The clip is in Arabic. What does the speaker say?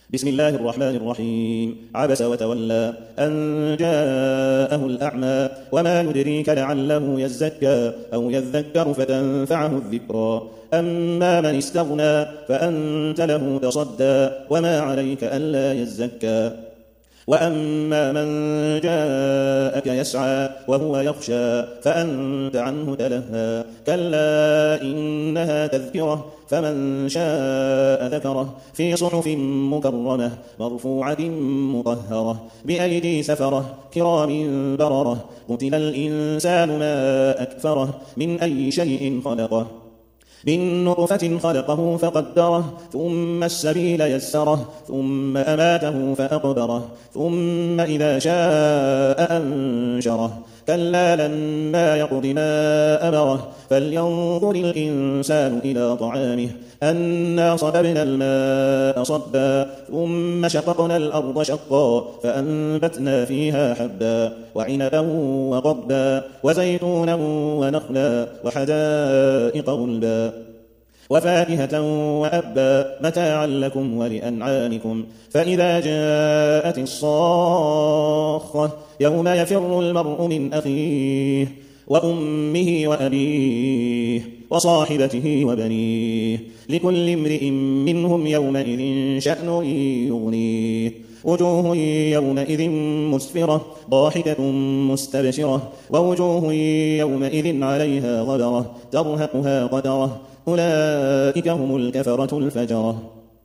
بسم الله الرحمن الرحيم. عبس وتولى أن جاءه الأعمى وما يدريك لعله يزكى أو يذكر فتنفعه الذكرى أما من استغنى فأنت له تصدى وما عليك ألا يزكى وأما من جاءك يسعى وهو يخشى فأنت عنه تلهى كلا إنها تذكرة فمن شاء ذكره في صحف مكرمة مرفوعة مطهرة بأيدي سفرة كرام بررة قتل الإنسان ما أكفره من أي شيء خلقه من نطفة خلقه فقدره ثم السبيل يسره ثم أماته فأقبره ثم إذا شاء أنشره كلا لما يقض ما أمره فلينظر الإنسان إلى طعامه أنا صببنا الماء صبا ثم شققنا الأرض شقا فأنبتنا فيها حبا وعنبا وقضبا وزيتونا ونخلا وحدائق غلبا وفاكهة وأبا متاعا لكم ولأنعامكم فإذا جاءت الصاخة يوم يفر المرء من أخيه وأمه وأبيه وصاحبته وبنيه لكل امرئ منهم يومئذ شأن يغنيه وجوه يومئذ مسفرة ضاحكة مستبشرة ووجوه يومئذ عليها غبرة ترهقها قترة أولئك هم الكفرة الفجرة.